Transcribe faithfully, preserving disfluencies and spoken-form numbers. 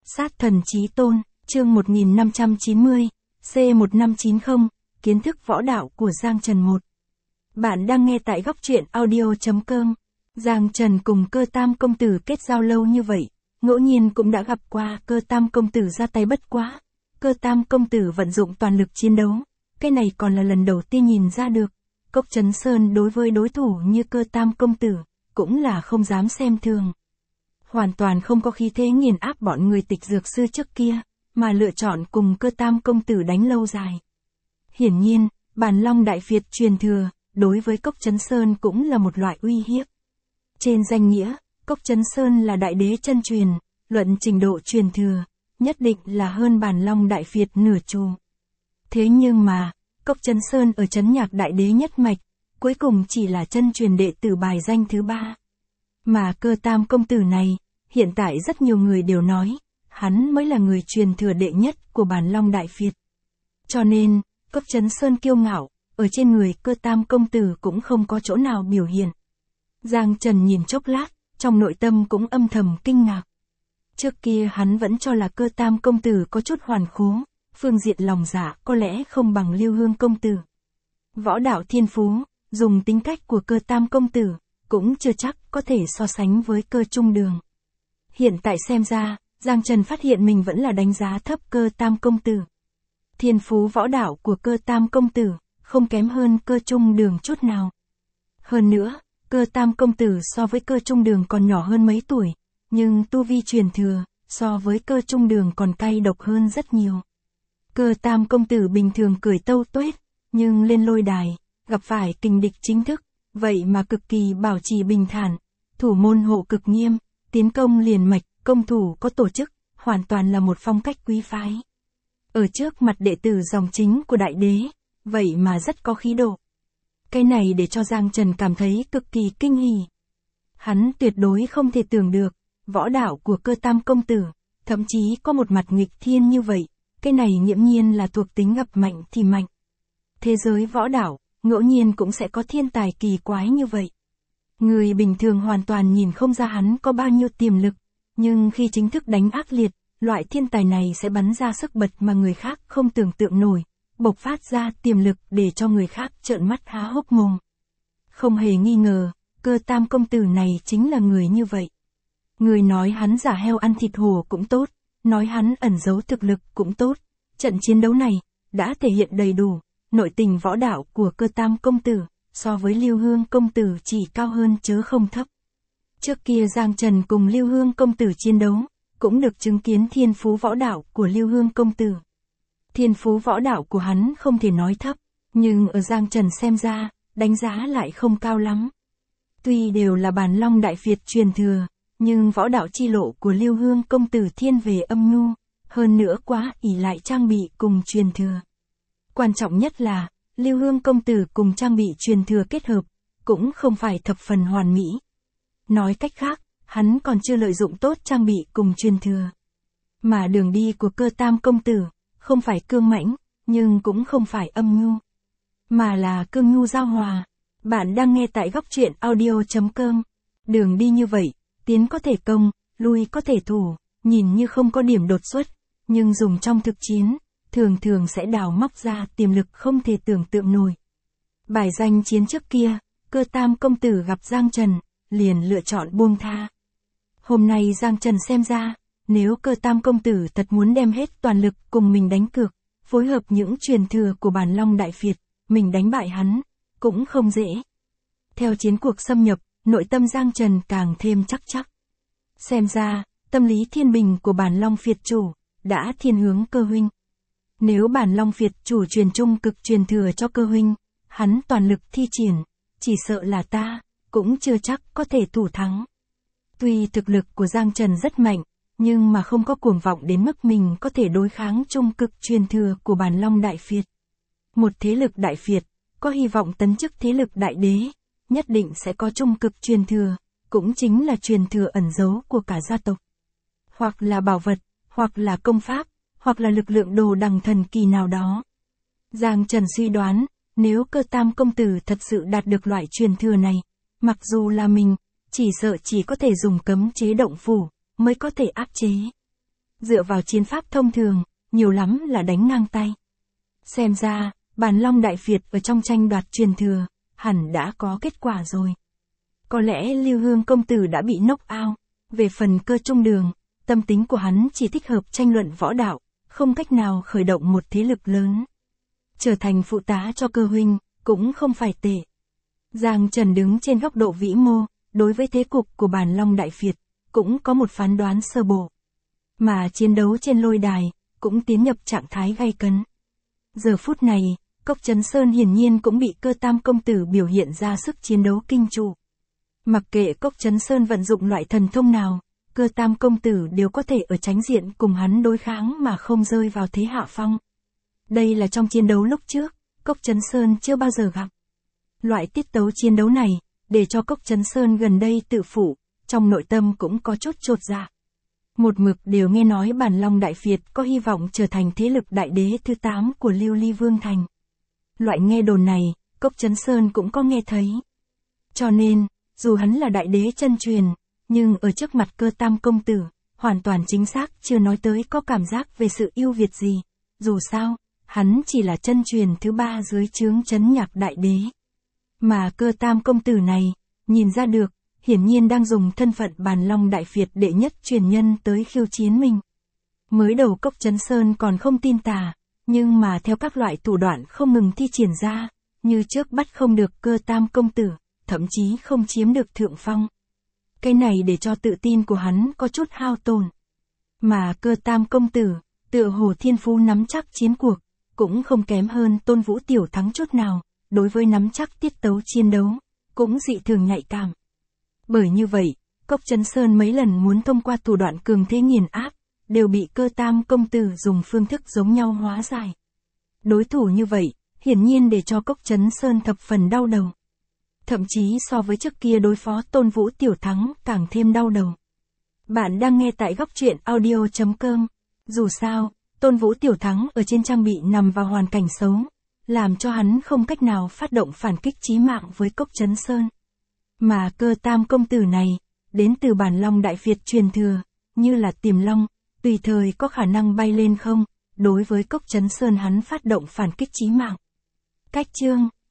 Sát thần chí tôn, chương một nghìn năm trăm chín mươi, C một nghìn năm trăm chín mươi, kiến thức võ đạo của Giang Trần một. Bạn đang nghe tại góc truyện audio chấm com. Giang Trần cùng Cơ Tam công tử kết giao lâu như vậy, ngẫu nhiên cũng đã gặp qua Cơ Tam công tử ra tay bất quá. Cơ Tam công tử vận dụng toàn lực chiến đấu, cái này còn là lần đầu tiên nhìn ra được. Cốc Chấn Sơn đối với đối thủ như Cơ Tam công tử, cũng là không dám xem thường. Hoàn toàn không có khí thế nghiền áp bọn người Tịch Dược sư trước kia, mà lựa chọn cùng Cơ Tam công tử đánh lâu dài. Hiển nhiên, Bàn Long Đại Việt truyền thừa, đối với Cốc Chấn Sơn cũng là một loại uy hiếp. Trên danh nghĩa, Cốc Chấn Sơn là đại đế chân truyền, luận trình độ truyền thừa, nhất định là hơn Bàn Long Đại Việt nửa chu. Thế nhưng mà, Cốc Chấn Sơn ở Chấn Nhạc Đại Đế nhất mạch, cuối cùng chỉ là chân truyền đệ tử bài danh thứ ba. Mà Cơ Tam công tử này, hiện tại rất nhiều người đều nói, hắn mới là người truyền thừa đệ nhất của Bàn Long Đại Việt. Cho nên, Cốc Chấn Sơn kiêu ngạo, ở trên người Cơ Tam công tử cũng không có chỗ nào biểu hiện. Giang Trần nhìn chốc lát, trong nội tâm cũng âm thầm kinh ngạc. Trước kia hắn vẫn cho là Cơ Tam công tử có chút hoàn khố, phương diện lòng dạ có lẽ không bằng Lưu Hương công tử. Võ đạo thiên phú, dùng tính cách của Cơ Tam công tử, cũng chưa chắc có thể so sánh với Cơ Trung Đường. Hiện tại xem ra, Giang Trần phát hiện mình vẫn là đánh giá thấp Cơ Tam công tử. Thiên phú võ đạo của Cơ Tam công tử, không kém hơn Cơ Trung Đường chút nào. Hơn nữa, Cơ Tam công tử so với Cơ Trung Đường còn nhỏ hơn mấy tuổi, nhưng tu vi truyền thừa, so với Cơ Trung Đường còn cay độc hơn rất nhiều. Cơ Tam công tử bình thường cười tâu tuét, nhưng lên lôi đài, gặp phải kình địch chính thức, vậy mà cực kỳ bảo trì bình thản, thủ môn hộ cực nghiêm, tiến công liền mạch, công thủ có tổ chức, hoàn toàn là một phong cách quý phái. Ở trước mặt đệ tử dòng chính của đại đế, vậy mà rất có khí độ. Cái này để cho Giang Trần cảm thấy cực kỳ kinh hỉ. Hắn tuyệt đối không thể tưởng được, võ đạo của Cơ Tam công tử, thậm chí có một mặt nghịch thiên như vậy, cái này nghiễm nhiên là thuộc tính gặp mạnh thì mạnh. Thế giới võ đạo, ngẫu nhiên cũng sẽ có thiên tài kỳ quái như vậy. Người bình thường hoàn toàn nhìn không ra hắn có bao nhiêu tiềm lực, nhưng khi chính thức đánh ác liệt, loại thiên tài này sẽ bắn ra sức bật mà người khác không tưởng tượng nổi, bộc phát ra tiềm lực để cho người khác trợn mắt há hốc mồm. Không hề nghi ngờ, Cơ Tam công tử này chính là người như vậy. Người nói hắn giả heo ăn thịt hổ cũng tốt, nói hắn ẩn giấu thực lực cũng tốt, trận chiến đấu này đã thể hiện đầy đủ, nội tình võ đạo của Cơ Tam công tử, so với Lưu Hương công tử chỉ cao hơn chớ không thấp. Trước kia Giang Trần cùng Lưu Hương công tử chiến đấu, cũng được chứng kiến thiên phú võ đạo của Lưu Hương công tử. Thiên phú võ đạo của hắn không thể nói thấp, nhưng ở Giang Trần xem ra, đánh giá lại không cao lắm. Tuy đều là Bàn Long Đại Việt truyền thừa, nhưng võ đạo chi lộ của Lưu Hương công tử thiên về âm nhu, hơn nữa quá ỷ lại trang bị cùng truyền thừa. Quan trọng nhất là, Lưu Hương công tử cùng trang bị truyền thừa kết hợp, cũng không phải thập phần hoàn mỹ. Nói cách khác, hắn còn chưa lợi dụng tốt trang bị cùng truyền thừa. Mà đường đi của Cơ Tam công tử, không phải cương mãnh, nhưng cũng không phải âm nhu, mà là cương nhu giao hòa. Bạn đang nghe tại góc truyện audio chấm com. Đường đi như vậy, tiến có thể công, lui có thể thủ, nhìn như không có điểm đột xuất, nhưng dùng trong thực chiến, thường thường sẽ đào móc ra tiềm lực không thể tưởng tượng nổi. Bài danh chiến trước kia, Cơ Tam công tử gặp Giang Trần, liền lựa chọn buông tha. Hôm nay Giang Trần xem ra, nếu Cơ Tam công tử thật muốn đem hết toàn lực cùng mình đánh cược, phối hợp những truyền thừa của Bàn Long Đại Việt, mình đánh bại hắn, cũng không dễ. Theo chiến cuộc xâm nhập, nội tâm Giang Trần càng thêm chắc chắc. Xem ra, tâm lý thiên bình của Bàn Long Việt chủ, đã thiên hướng Cơ huynh. Nếu Bàn Long Việt chủ truyền trung cực truyền thừa cho Cơ huynh, hắn toàn lực thi triển, chỉ sợ là ta, cũng chưa chắc có thể thủ thắng. Tuy thực lực của Giang Trần rất mạnh, nhưng mà không có cuồng vọng đến mức mình có thể đối kháng trung cực truyền thừa của Bàn Long Đại Việt. Một thế lực Đại Việt, có hy vọng tấn chức thế lực đại đế, nhất định sẽ có trung cực truyền thừa, cũng chính là truyền thừa ẩn giấu của cả gia tộc. Hoặc là bảo vật, hoặc là công pháp, hoặc là lực lượng đồ đằng thần kỳ nào đó. Giang Trần suy đoán, nếu Cơ Tam công tử thật sự đạt được loại truyền thừa này, mặc dù là mình, chỉ sợ chỉ có thể dùng cấm chế động phủ, mới có thể áp chế. Dựa vào chiến pháp thông thường, nhiều lắm là đánh ngang tay. Xem ra, Bàn Long Đại Việt ở trong tranh đoạt truyền thừa, hẳn đã có kết quả rồi. Có lẽ Lưu Hương công tử đã bị knock out. Về phần Cơ Trung Đường, tâm tính của hắn chỉ thích hợp tranh luận võ đạo, không cách nào khởi động một thế lực lớn. Trở thành phụ tá cho Cơ huynh, cũng không phải tệ. Giang Trần đứng trên góc độ vĩ mô, đối với thế cục của Bàn Long Đại Việt, cũng có một phán đoán sơ bộ. Mà chiến đấu trên lôi đài, cũng tiến nhập trạng thái gay cấn. Giờ phút này, Cốc Chấn Sơn hiển nhiên cũng bị Cơ Tam công tử biểu hiện ra sức chiến đấu kinh trụ. Mặc kệ Cốc Chấn Sơn vận dụng loại thần thông nào, Cơ Tam công tử đều có thể ở tránh diện cùng hắn đối kháng mà không rơi vào thế hạ phong. Đây là trong chiến đấu lúc trước, Cốc Chấn Sơn chưa bao giờ gặp. Loại tiết tấu chiến đấu này, để cho Cốc Chấn Sơn gần đây tự phụ, trong nội tâm cũng có chút chột dạ. Một mực đều nghe nói Bàn Long Đại Việt có hy vọng trở thành thế lực đại đế thứ tám của Lưu Ly Vương Thành. Loại nghe đồn này, Cốc Chấn Sơn cũng có nghe thấy. Cho nên, dù hắn là đại đế chân truyền, nhưng ở trước mặt Cơ Tam công tử, hoàn toàn chính xác chưa nói tới có cảm giác về sự ưu việt gì. Dù sao, hắn chỉ là chân truyền thứ ba dưới trướng Trấn Nhạc Đại Đế. Mà Cơ Tam công tử này, nhìn ra được, hiển nhiên đang dùng thân phận Bàn Long Đại Việt đệ nhất truyền nhân tới khiêu chiến mình. Mới đầu Cốc Chấn Sơn còn không tin tà, nhưng mà theo các loại thủ đoạn không ngừng thi triển ra, như trước bắt không được Cơ Tam công tử, thậm chí không chiếm được thượng phong. Cái này để cho tự tin của hắn có chút hao tổn. Mà Cơ Tam công tử, tựa hồ thiên phú nắm chắc chiến cuộc, cũng không kém hơn Tôn Vũ Tiểu Thắng chút nào, đối với nắm chắc tiết tấu chiến đấu, cũng dị thường nhạy cảm. Bởi như vậy, Cốc Chấn Sơn mấy lần muốn thông qua thủ đoạn cường thế nghiền áp, đều bị Cơ Tam công tử dùng phương thức giống nhau hóa giải. Đối thủ như vậy, hiển nhiên để cho Cốc Chấn Sơn thập phần đau đầu. Thậm chí so với trước kia đối phó Tôn Vũ Tiểu Thắng càng thêm đau đầu. Bạn đang nghe tại góc truyện audio chấm com. Dù sao, Tôn Vũ Tiểu Thắng ở trên trang bị nằm vào hoàn cảnh xấu, làm cho hắn không cách nào phát động phản kích chí mạng với Cốc Chấn Sơn. Mà Cơ Tam công tử này, đến từ Bàn Long Đại Việt truyền thừa, như là Tiềm Long, tùy thời có khả năng bay lên không, đối với Cốc Chấn Sơn hắn phát động phản kích chí mạng. Cách chương